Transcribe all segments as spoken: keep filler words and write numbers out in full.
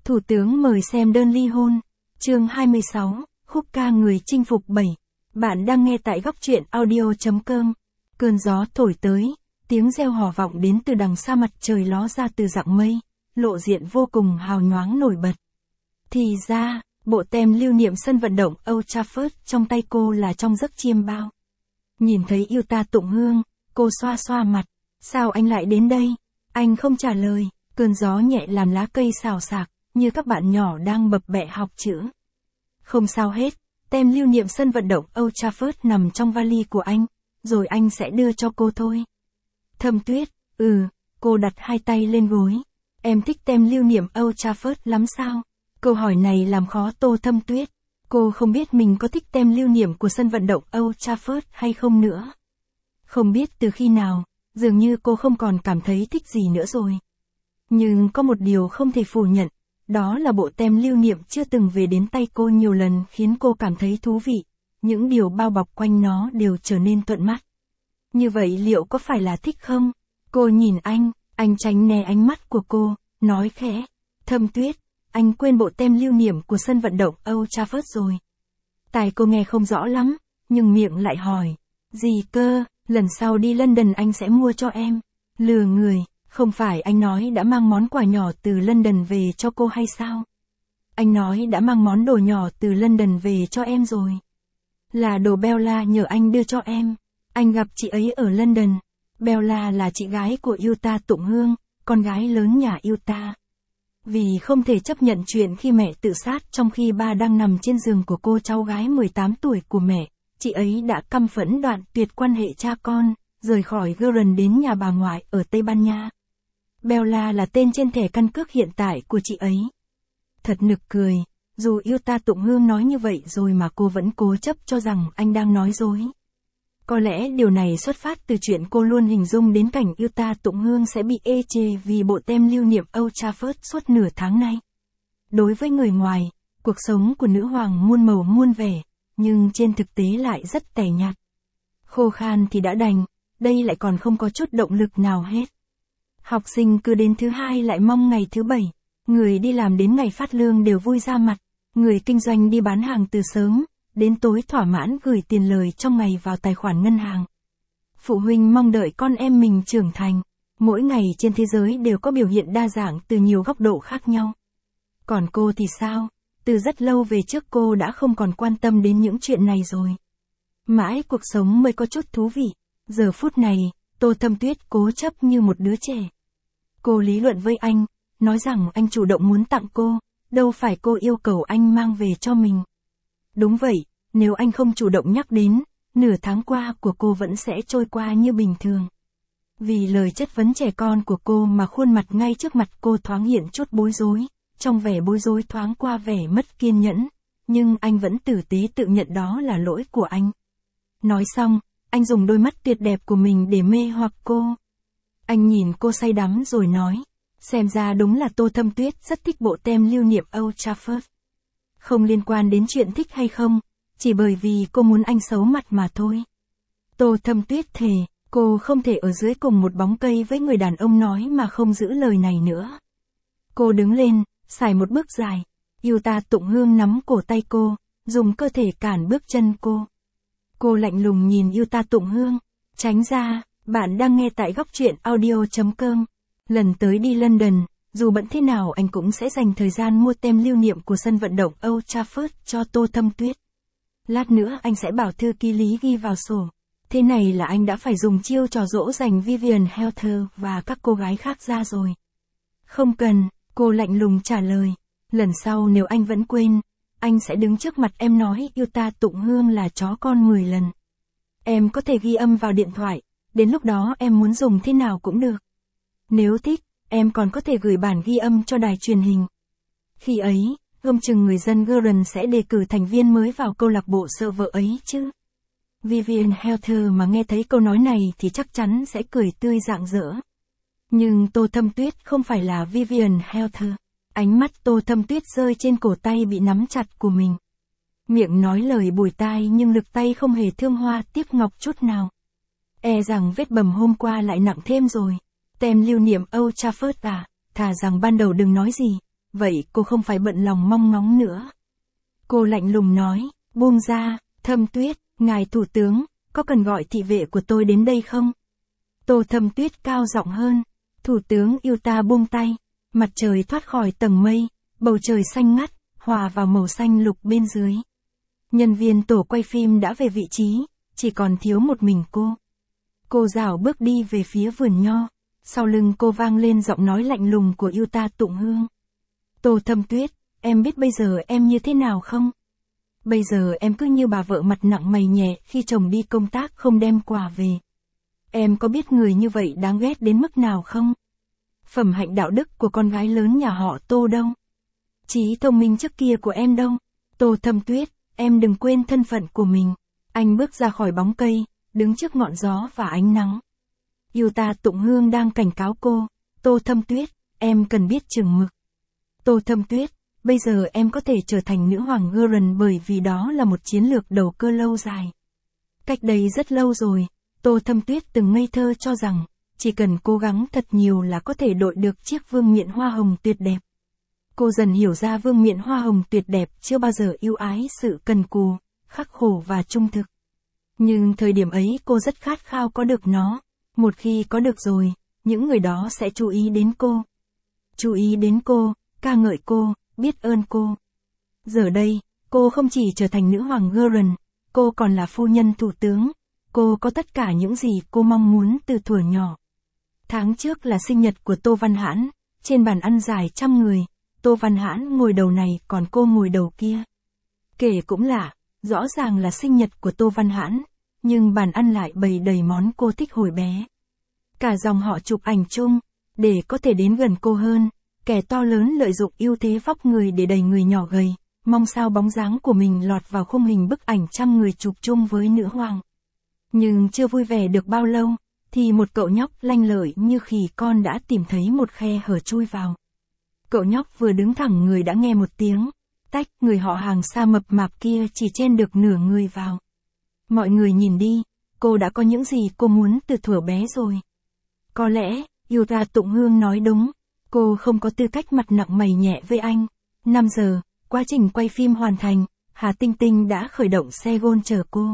Thủ tướng mời xem đơn ly hôn. Chương hai mươi sáu, khúc ca người chinh phục bảy. Bạn đang nghe tại góc truyện audio chấm com. Cơn gió thổi tới, tiếng reo hò vọng đến từ đằng xa, mặt trời ló ra từ rặng mây, lộ diện vô cùng hào nhoáng nổi bật. Thì ra, bộ tem lưu niệm sân vận động Old Trafford trong tay cô là trong giấc chiêm bao. Nhìn thấy yêu ta tụng hương, cô xoa xoa mặt. Sao anh lại đến đây? Anh không trả lời. Cơn gió nhẹ làm lá cây xào xạc, như các bạn nhỏ đang bập bẹ học chữ. Không sao hết, tem lưu niệm sân vận động Old Trafford nằm trong vali của anh, rồi anh sẽ đưa cho cô thôi. Thâm Tuyết, ừ, cô đặt hai tay lên gối. Em thích tem lưu niệm Old Trafford lắm sao? Câu hỏi này làm khó Tô Thâm Tuyết. Cô không biết mình có thích tem lưu niệm của sân vận động Old Trafford hay không nữa. Không biết từ khi nào, dường như cô không còn cảm thấy thích gì nữa rồi. Nhưng có một điều không thể phủ nhận, đó là bộ tem lưu niệm chưa từng về đến tay cô nhiều lần khiến cô cảm thấy thú vị. Những điều bao bọc quanh nó đều trở nên thuận mắt. Như vậy liệu có phải là thích không? Cô nhìn anh, anh tránh né ánh mắt của cô, nói khẽ. Thâm Tuyết, anh quên bộ tem lưu niệm của sân vận động Old Trafford rồi. Tai cô nghe không rõ lắm, nhưng miệng lại hỏi. Gì cơ, lần sau đi London anh sẽ mua cho em. Lừa người, không phải anh nói đã mang món quà nhỏ từ London về cho cô hay sao? Anh nói đã mang món đồ nhỏ từ London về cho em rồi. Là đồ Bella nhờ anh đưa cho em. Anh gặp chị ấy ở London. Bella là chị gái của Yuta Tụng Hương, con gái lớn nhà Yuta. Vì không thể chấp nhận chuyện khi mẹ tự sát trong khi ba đang nằm trên giường của cô cháu gái mười tám tuổi của mẹ, chị ấy đã căm phẫn đoạn tuyệt quan hệ cha con, rời khỏi Guernsey đến nhà bà ngoại ở Tây Ban Nha. Bella là tên trên thẻ căn cước hiện tại của chị ấy. Thật nực cười, dù Yuta Tụng Hương nói như vậy rồi mà cô vẫn cố chấp cho rằng anh đang nói dối. Có lẽ điều này xuất phát từ chuyện cô luôn hình dung đến cảnh Yuta Tụng Hương sẽ bị ê chê vì bộ tem lưu niệm Old Trafford suốt nửa tháng nay. Đối với người ngoài, cuộc sống của nữ hoàng muôn màu muôn vẻ, nhưng trên thực tế lại rất tẻ nhạt. Khô khan thì đã đành, đây lại còn không có chút động lực nào hết. Học sinh cứ đến thứ hai lại mong ngày thứ bảy, người đi làm đến ngày phát lương đều vui ra mặt, người kinh doanh đi bán hàng từ sớm đến tối thỏa mãn gửi tiền lời trong ngày vào tài khoản ngân hàng. Phụ huynh mong đợi con em mình trưởng thành, mỗi ngày trên thế giới đều có biểu hiện đa dạng từ nhiều góc độ khác nhau. Còn cô thì sao? Từ rất lâu về trước cô đã không còn quan tâm đến những chuyện này rồi. Mãi cuộc sống mới có chút thú vị. Giờ phút này, Tô Thâm Tuyết cố chấp như một đứa trẻ. Cô lý luận với anh, nói rằng anh chủ động muốn tặng cô, đâu phải cô yêu cầu anh mang về cho mình. Đúng vậy, nếu anh không chủ động nhắc đến, nửa tháng qua của cô vẫn sẽ trôi qua như bình thường. Vì lời chất vấn trẻ con của cô mà khuôn mặt ngay trước mặt cô thoáng hiện chút bối rối, trong vẻ bối rối thoáng qua vẻ mất kiên nhẫn, nhưng anh vẫn tử tế tự nhận đó là lỗi của anh. Nói xong, anh dùng đôi mắt tuyệt đẹp của mình để mê hoặc cô. Anh nhìn cô say đắm rồi nói, xem ra đúng là Tô Thâm Tuyết rất thích bộ tem lưu niệm Old Trafford. Không liên quan đến chuyện thích hay không, chỉ bởi vì cô muốn anh xấu mặt mà thôi. Tô Thâm Tuyết thề, cô không thể ở dưới cùng một bóng cây với người đàn ông nói mà không giữ lời này nữa. Cô đứng lên, xài một bước dài. Yuta Tụng Hương nắm cổ tay cô, dùng cơ thể cản bước chân cô. Cô lạnh lùng nhìn Yuta Tụng Hương, tránh ra, bạn đang nghe tại góc truyện audio chấm com. Lần tới đi London, dù bận thế nào anh cũng sẽ dành thời gian mua tem lưu niệm của sân vận động Old Trafford cho Tô Thâm Tuyết. Lát nữa anh sẽ bảo thư ký lý ghi vào sổ. Thế này là anh đã phải dùng chiêu trò dỗ dành Vivian Helter và các cô gái khác ra rồi. Không cần, cô lạnh lùng trả lời. Lần sau nếu anh vẫn quên, anh sẽ đứng trước mặt em nói Yuta Tụng Hương là chó con mười lần. Em có thể ghi âm vào điện thoại, đến lúc đó em muốn dùng thế nào cũng được. Nếu thích, em còn có thể gửi bản ghi âm cho đài truyền hình. Khi ấy, gom chừng người dân Guernsey sẽ đề cử thành viên mới vào câu lạc bộ sợ vợ ấy chứ. Vivian Helter mà nghe thấy câu nói này thì chắc chắn sẽ cười tươi rạng rỡ. Nhưng Tô Thâm Tuyết không phải là Vivian Helter. Ánh mắt Tô Thâm Tuyết rơi trên cổ tay bị nắm chặt của mình. Miệng nói lời bùi tai nhưng lực tay không hề thương hoa tiếc ngọc chút nào. E rằng vết bầm hôm qua lại nặng thêm rồi. Tem lưu niệm Old Trafford à, thà rằng ban đầu đừng nói gì. vậy cô không phải bận lòng mong ngóng nữa. Cô lạnh lùng nói, buông ra, Thâm Tuyết, ngài thủ tướng, có cần gọi thị vệ của tôi đến đây không? Tô Thâm Tuyết cao giọng hơn, thủ tướng Utah buông tay, mặt trời thoát khỏi tầng mây, bầu trời xanh ngắt, hòa vào màu xanh lục bên dưới. Nhân viên tổ quay phim đã về vị trí, chỉ còn thiếu một mình cô. Cô rảo bước đi về phía vườn nho, sau lưng cô vang lên giọng nói lạnh lùng của Utah Tụng Hương. Tô Thâm Tuyết, em biết bây giờ em như thế nào không? Bây giờ em cứ như bà vợ mặt nặng mày nhẹ khi chồng đi công tác không đem quà về. Em có biết người như vậy đáng ghét đến mức nào không? Phẩm hạnh đạo đức của con gái lớn nhà họ Tô đâu? Trí thông minh trước kia của em đâu? Tô Thâm Tuyết, em đừng quên thân phận của mình. Anh bước ra khỏi bóng cây, đứng trước ngọn gió và ánh nắng. Utah Tụng Hương đang cảnh cáo cô, Tô Thâm Tuyết, em cần biết chừng mực. Tô Thâm Tuyết, bây giờ em có thể trở thành nữ hoàng Gurren bởi vì đó là một chiến lược đầu cơ lâu dài. Cách đây rất lâu rồi, Tô Thâm Tuyết từng ngây thơ cho rằng, chỉ cần cố gắng thật nhiều là có thể đội được chiếc vương miện hoa hồng tuyệt đẹp. Cô dần hiểu ra vương miện hoa hồng tuyệt đẹp chưa bao giờ yêu ái sự cần cù, khắc khổ và trung thực. Nhưng thời điểm ấy cô rất khát khao có được nó. Một khi có được rồi, những người đó sẽ chú ý đến cô. Chú ý đến cô, ca ngợi cô, biết ơn cô. Giờ đây, cô không chỉ trở thành nữ hoàng Gurren, cô còn là phu nhân thủ tướng. Cô có tất cả những gì cô mong muốn từ thuở nhỏ. Tháng trước là sinh nhật của Tô Văn Hãn, trên bàn ăn dài trăm người, Tô Văn Hãn ngồi đầu này còn cô ngồi đầu kia. Kể cũng lạ, rõ ràng là sinh nhật của Tô Văn Hãn, nhưng bàn ăn lại bày đầy món cô thích hồi bé. Cả dòng họ chụp ảnh chung, để có thể đến gần cô hơn, kẻ to lớn lợi dụng ưu thế vóc người để đẩy người nhỏ gầy, mong sao bóng dáng của mình lọt vào khung hình bức ảnh trăm người chụp chung với nữ hoàng. Nhưng chưa vui vẻ được bao lâu, thì một cậu nhóc lanh lợi như khỉ con đã tìm thấy một khe hở chui vào. Cậu nhóc vừa đứng thẳng người đã nghe một tiếng, tách, người họ hàng xa mập mạp kia chỉ chen được nửa người vào. Mọi người nhìn đi, cô đã có những gì cô muốn từ thuở bé rồi. Có lẽ, Utah Tụng Hương nói đúng, cô không có tư cách mặt nặng mày nhẹ với anh. năm giờ, quá trình quay phim hoàn thành, Hà Tinh Tinh đã khởi động xe gôn chờ cô.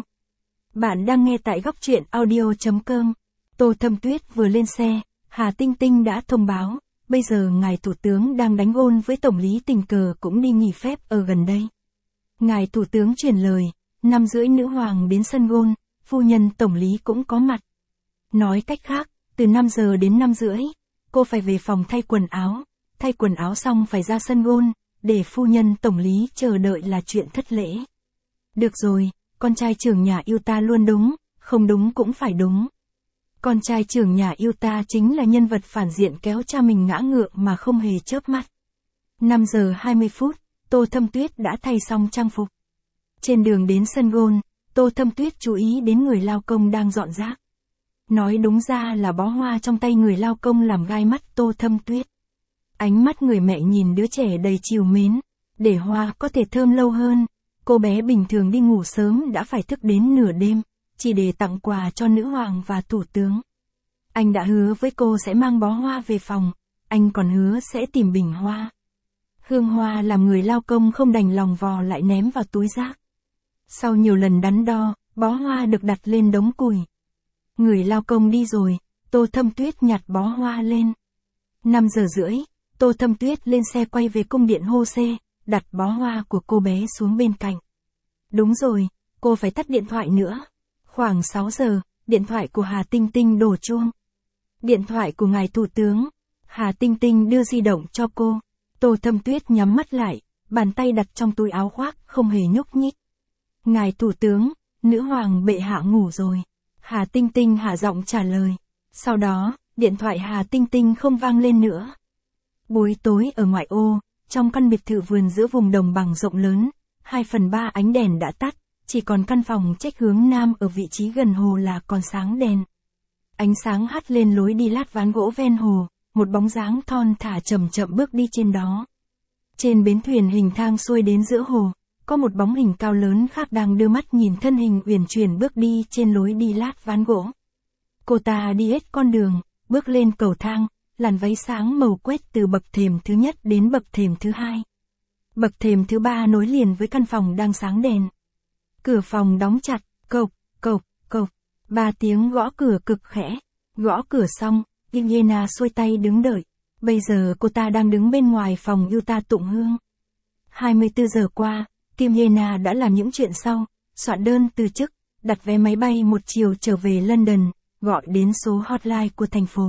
Bạn đang nghe tại góc truyện audio chấm com. Tô Thâm Tuyết vừa lên xe, Hà Tinh Tinh đã thông báo, bây giờ ngài thủ tướng đang đánh gôn với tổng lý tình cờ cũng đi nghỉ phép ở gần đây. Ngài thủ tướng truyền lời, năm rưỡi nữ hoàng đến sân gôn, phu nhân tổng lý cũng có mặt. Nói cách khác, từ năm giờ đến năm rưỡi, cô phải về phòng thay quần áo, thay quần áo xong phải ra sân gôn, để phu nhân tổng lý chờ đợi là chuyện thất lễ. Được rồi, con trai trưởng nhà Utah luôn đúng, không đúng cũng phải đúng. Con trai trưởng nhà Utah chính là nhân vật phản diện kéo cha mình ngã ngựa mà không hề chớp mắt. năm giờ hai mươi phút, Tô Thâm Tuyết đã thay xong trang phục. Trên đường đến sân gôn, Tô Thâm Tuyết chú ý đến người lao công đang dọn rác. Nói đúng ra là bó hoa trong tay người lao công làm gai mắt Tô Thâm Tuyết. Ánh mắt người mẹ nhìn đứa trẻ đầy trìu mến, để hoa có thể thơm lâu hơn. Cô bé bình thường đi ngủ sớm đã phải thức đến nửa đêm, chỉ để tặng quà cho nữ hoàng và thủ tướng. Anh đã hứa với cô sẽ mang bó hoa về phòng, anh còn hứa sẽ tìm bình hoa. Hương hoa làm người lao công không đành lòng vò lại ném vào túi rác. Sau nhiều lần đắn đo, bó hoa được đặt lên đống củi. Người lao công đi rồi, Tô Thâm Tuyết nhặt bó hoa lên. năm giờ rưỡi, Tô Thâm Tuyết lên xe quay về cung điện Hô Xê, đặt bó hoa của cô bé xuống bên cạnh. Đúng rồi, cô phải tắt điện thoại nữa. Khoảng sáu giờ, điện thoại của Hà Tinh Tinh đổ chuông. Điện thoại của ngài thủ tướng. Hà Tinh Tinh đưa di động cho cô. Tô Thâm Tuyết nhắm mắt lại, bàn tay đặt trong túi áo khoác, không hề nhúc nhích. Ngài thủ tướng, nữ hoàng bệ hạ ngủ rồi. Hà Tinh Tinh hạ giọng trả lời. Sau đó, điện thoại Hà Tinh Tinh không vang lên nữa. Buổi tối ở ngoại ô, trong căn biệt thự vườn giữa vùng đồng bằng rộng lớn, hai phần ba ánh đèn đã tắt, chỉ còn căn phòng trách hướng nam ở vị trí gần hồ là còn sáng đèn. Ánh sáng hắt lên lối đi lát ván gỗ ven hồ, một bóng dáng thon thả chậm chậm bước đi trên đó. Trên bến thuyền hình thang xuôi đến giữa hồ, có một bóng hình cao lớn khác đang đưa mắt nhìn thân hình uyển chuyển bước đi trên lối đi lát ván gỗ. Cô ta đi hết con đường, bước lên cầu thang, làn váy sáng màu quét từ bậc thềm thứ nhất đến bậc thềm thứ hai. Bậc thềm thứ ba nối liền với căn phòng đang sáng đèn. Cửa phòng đóng chặt, cộc, cộc, cộc. Ba tiếng gõ cửa cực khẽ. Gõ cửa xong, Kim Yena xuôi tay đứng đợi. Bây giờ cô ta đang đứng bên ngoài phòng Yuta tụng hương. hai mươi tư giờ qua, Kim Yena đã làm những chuyện sau, soạn đơn từ chức, đặt vé máy bay một chiều trở về London, gọi đến số hotline của thành phố.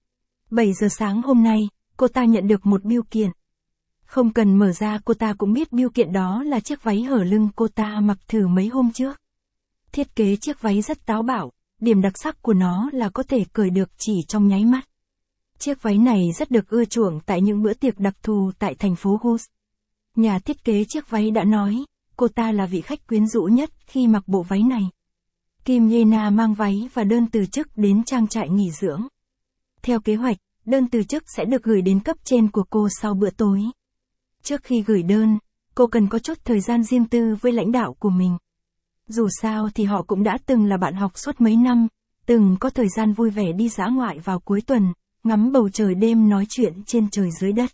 bảy giờ sáng hôm nay, cô ta nhận được một bưu kiện. Không cần mở ra cô ta cũng biết bưu kiện đó là chiếc váy hở lưng cô ta mặc thử mấy hôm trước. Thiết kế chiếc váy rất táo bạo, điểm đặc sắc của nó là có thể cởi được chỉ trong nháy mắt. Chiếc váy này rất được ưa chuộng tại những bữa tiệc đặc thù tại thành phố Gus. Nhà thiết kế chiếc váy đã nói, cô ta là vị khách quyến rũ nhất khi mặc bộ váy này. Kim Yena mang váy và đơn từ chức đến trang trại nghỉ dưỡng. Theo kế hoạch, đơn từ chức sẽ được gửi đến cấp trên của cô sau bữa tối. Trước khi gửi đơn, cô cần có chút thời gian riêng tư với lãnh đạo của mình. Dù sao thì họ cũng đã từng là bạn học suốt mấy năm, từng có thời gian vui vẻ đi dã ngoại vào cuối tuần, ngắm bầu trời đêm nói chuyện trên trời dưới đất.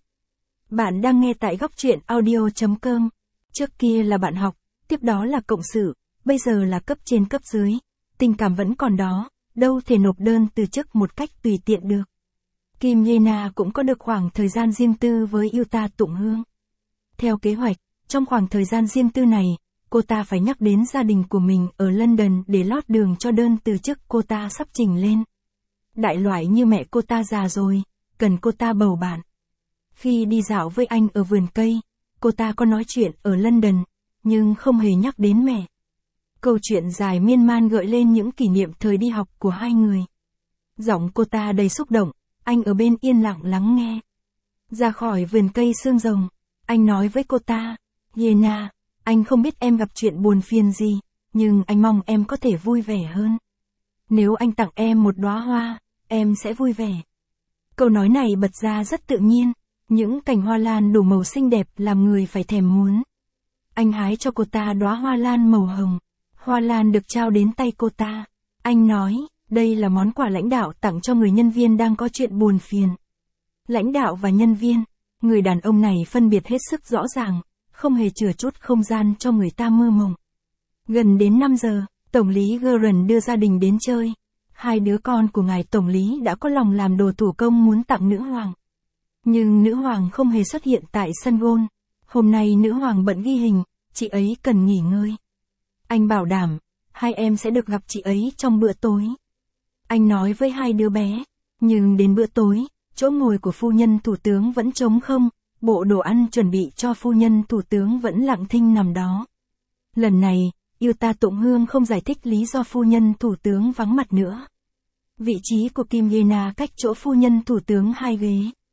Bạn đang nghe tại góc truyện audio chấm com. Trước kia là bạn học, tiếp đó là cộng sự, bây giờ là cấp trên cấp dưới. Tình cảm vẫn còn đó, đâu thể nộp đơn từ chức một cách tùy tiện được. Kim Yena cũng có được khoảng thời gian riêng tư với Yuta tụng hương. Theo kế hoạch, trong khoảng thời gian riêng tư này, cô ta phải nhắc đến gia đình của mình ở London để lót đường cho đơn từ chức cô ta sắp trình lên. Đại loại như mẹ cô ta già rồi, cần cô ta bầu bạn. Khi đi dạo với anh ở vườn cây, cô ta có nói chuyện ở London, nhưng không hề nhắc đến mẹ. Câu chuyện dài miên man gợi lên những kỷ niệm thời đi học của hai người. Giọng cô ta đầy xúc động, anh ở bên yên lặng lắng nghe. Ra khỏi vườn cây xương rồng, anh nói với cô ta, Yena, anh không biết em gặp chuyện buồn phiền gì, nhưng anh mong em có thể vui vẻ hơn. Nếu anh tặng em một đóa hoa, em sẽ vui vẻ. Câu nói này bật ra rất tự nhiên, những cành hoa lan đủ màu xinh đẹp làm người phải thèm muốn. Anh hái cho cô ta đóa hoa lan màu hồng. Hoa lan được trao đến tay cô ta. Anh nói, đây là món quà lãnh đạo tặng cho người nhân viên đang có chuyện buồn phiền. Lãnh đạo và nhân viên, người đàn ông này phân biệt hết sức rõ ràng, không hề chừa chút không gian cho người ta mơ mộng. Gần đến năm giờ, Tổng lý Guerin đưa gia đình đến chơi. Hai đứa con của ngài Tổng lý đã có lòng làm đồ thủ công muốn tặng nữ hoàng. Nhưng nữ hoàng không hề xuất hiện tại sân golf. Hôm nay nữ hoàng bận ghi hình, chị ấy cần nghỉ ngơi. Anh bảo đảm, hai em sẽ được gặp chị ấy trong bữa tối. Anh nói với hai đứa bé, nhưng đến bữa tối, chỗ ngồi của phu nhân thủ tướng vẫn trống không, bộ đồ ăn chuẩn bị cho phu nhân thủ tướng vẫn lặng thinh nằm đó. Lần này, Yuta tụng hương không giải thích lý do phu nhân thủ tướng vắng mặt nữa. Vị trí của Kim Yena cách chỗ phu nhân thủ tướng hai ghế.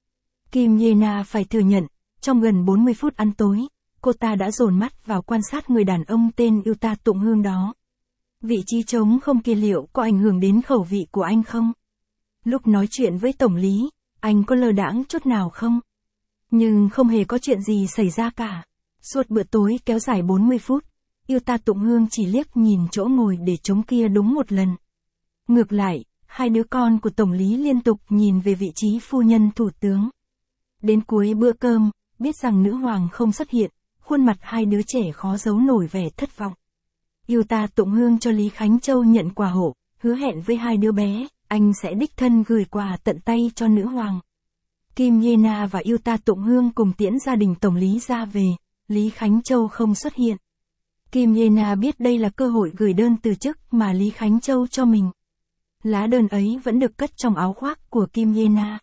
Kim Yena phải thừa nhận, trong gần bốn mươi phút ăn tối, cô ta đã dồn mắt vào quan sát người đàn ông tên Yuta tụng hương đó. Vị trí trống không kia liệu có ảnh hưởng đến khẩu vị của anh không? Lúc nói chuyện với tổng lý, anh có lơ đãng chút nào không? Nhưng không hề có chuyện gì xảy ra cả. Suốt bữa tối kéo dài bốn mươi phút, Yuta tụng hương chỉ liếc nhìn chỗ ngồi để trống kia đúng một lần. Ngược lại, hai đứa con của tổng lý liên tục nhìn về vị trí phu nhân thủ tướng. Đến cuối bữa cơm, biết rằng nữ hoàng không xuất hiện, khuôn mặt hai đứa trẻ khó giấu nổi vẻ thất vọng. Yuta tụng hương cho Lý Khánh Châu nhận quà hộ, hứa hẹn với hai đứa bé, anh sẽ đích thân gửi quà tận tay cho nữ hoàng. Kim Yena và Yuta tụng hương cùng tiễn gia đình tổng lý ra về, Lý Khánh Châu không xuất hiện. Kim Yena biết đây là cơ hội gửi đơn từ chức mà Lý Khánh Châu cho mình. Lá đơn ấy vẫn được cất trong áo khoác của Kim Yena.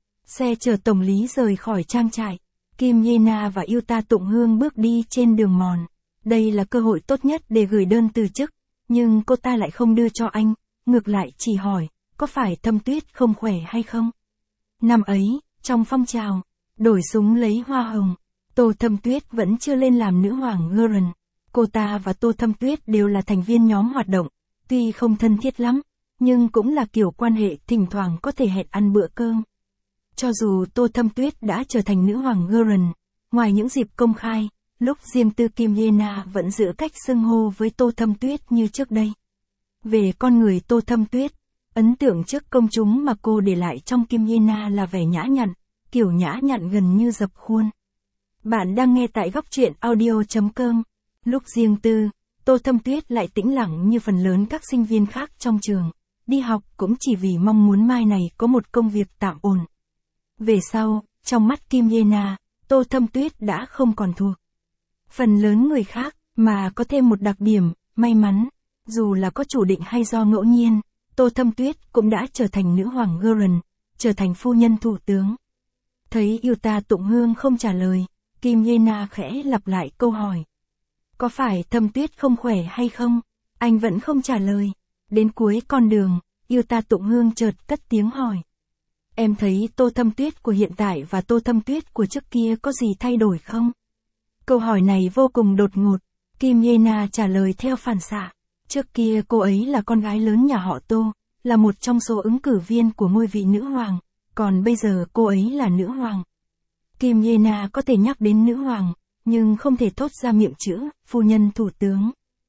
Xe chở tổng lý rời khỏi trang trại. Kim Yena và Yuta tụng hương bước đi trên đường mòn. Đây là cơ hội tốt nhất để gửi đơn từ chức, nhưng cô ta lại không đưa cho anh, ngược lại chỉ hỏi, có phải Thâm Tuyết không khỏe hay không? Năm ấy, trong phong trào, đổi súng lấy hoa hồng, Tô Thâm Tuyết vẫn chưa lên làm nữ hoàng Guerin. Cô ta và Tô Thâm Tuyết đều là thành viên nhóm hoạt động, tuy không thân thiết lắm, nhưng cũng là kiểu quan hệ thỉnh thoảng có thể hẹn ăn bữa cơm. Cho dù Tô Thâm Tuyết đã trở thành nữ hoàng Guerin, ngoài những dịp công khai, lúc riêng tư Kim Yena vẫn giữ cách xưng hô với Tô Thâm Tuyết như trước đây. Về con người Tô Thâm Tuyết, ấn tượng trước công chúng mà cô để lại trong Kim Ye-na là vẻ nhã nhặn, kiểu nhã nhặn gần như dập khuôn. Bạn đang nghe tại góc truyện audio chấm com. Lúc riêng tư, Tô Thâm Tuyết lại tĩnh lặng như phần lớn các sinh viên khác trong trường. Đi học cũng chỉ vì mong muốn mai này có một công việc tạm ổn. Về sau, trong mắt Kim Ye-na, Tô Thâm Tuyết đã không còn thuộc phần lớn người khác, mà có thêm một đặc điểm, may mắn. Dù là có chủ định hay do ngẫu nhiên, Tô Thâm Tuyết cũng đã trở thành nữ hoàng Gurren, trở thành phu nhân thủ tướng. Thấy Yuta Tụng Hương không trả lời, Kim Ye-na khẽ lặp lại câu hỏi. Có phải Thâm Tuyết không khỏe hay không? Anh vẫn không trả lời. Đến cuối con đường, Yuta Tụng Hương chợt cất tiếng hỏi. Em thấy Tô Thâm Tuyết của hiện tại và Tô Thâm Tuyết của trước kia có gì thay đổi không? Câu hỏi này vô cùng đột ngột. Kim Ye-na trả lời theo phản xạ. Trước kia cô ấy là con gái lớn nhà họ Tô, là một trong số ứng cử viên của ngôi vị nữ hoàng, còn bây giờ cô ấy là nữ hoàng. Kim Ye-na có thể nhắc đến nữ hoàng, nhưng không thể thốt ra miệng chữ, phu nhân thủ tướng.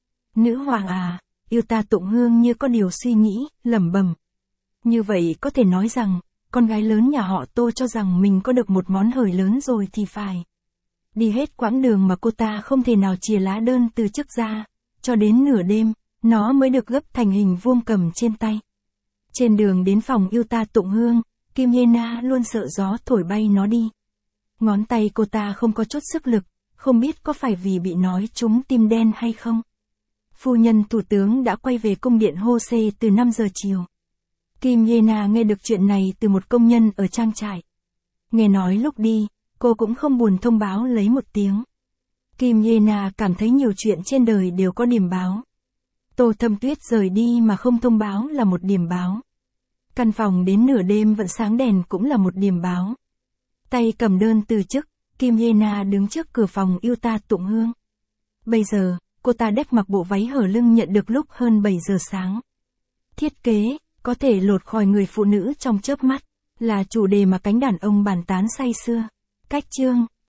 Nữ hoàng à, Yuta Tụng Hương như có điều suy nghĩ, lẩm bẩm. Như vậy có thể nói rằng, con gái lớn nhà họ Tô cho rằng mình có được một món hời lớn rồi thì phải. Đi hết quãng đường mà cô ta không thể nào chìa lá đơn từ chức ra, cho đến nửa đêm, nó mới được gấp thành hình vuông cầm trên tay. Trên đường đến phòng Yuta Tụng Hương, Kim Ye-na luôn sợ gió thổi bay nó đi. Ngón tay cô ta không có chút sức lực, không biết có phải vì bị nói trúng tim đen hay không. Phu nhân thủ tướng đã quay về cung điện Hose từ năm giờ chiều. Kim Ye-na nghe được chuyện này từ một công nhân ở trang trại. Nghe nói lúc đi, cô cũng không buồn thông báo lấy một tiếng. Kim Ye-na cảm thấy nhiều chuyện trên đời đều có điểm báo. Tô Thâm Tuyết rời đi mà không thông báo là một điểm báo. Căn phòng đến nửa đêm vẫn sáng đèn cũng là một điểm báo. Tay cầm đơn từ chức, Kim Ye-na đứng trước cửa phòng Yuta Tụng Hương. Bây giờ, cô ta đếch mặc bộ váy hở lưng nhận được lúc hơn bảy giờ sáng. Thiết kế, có thể lột khỏi người phụ nữ trong chớp mắt, là chủ đề mà cánh đàn ông bàn tán say sưa. Cách chương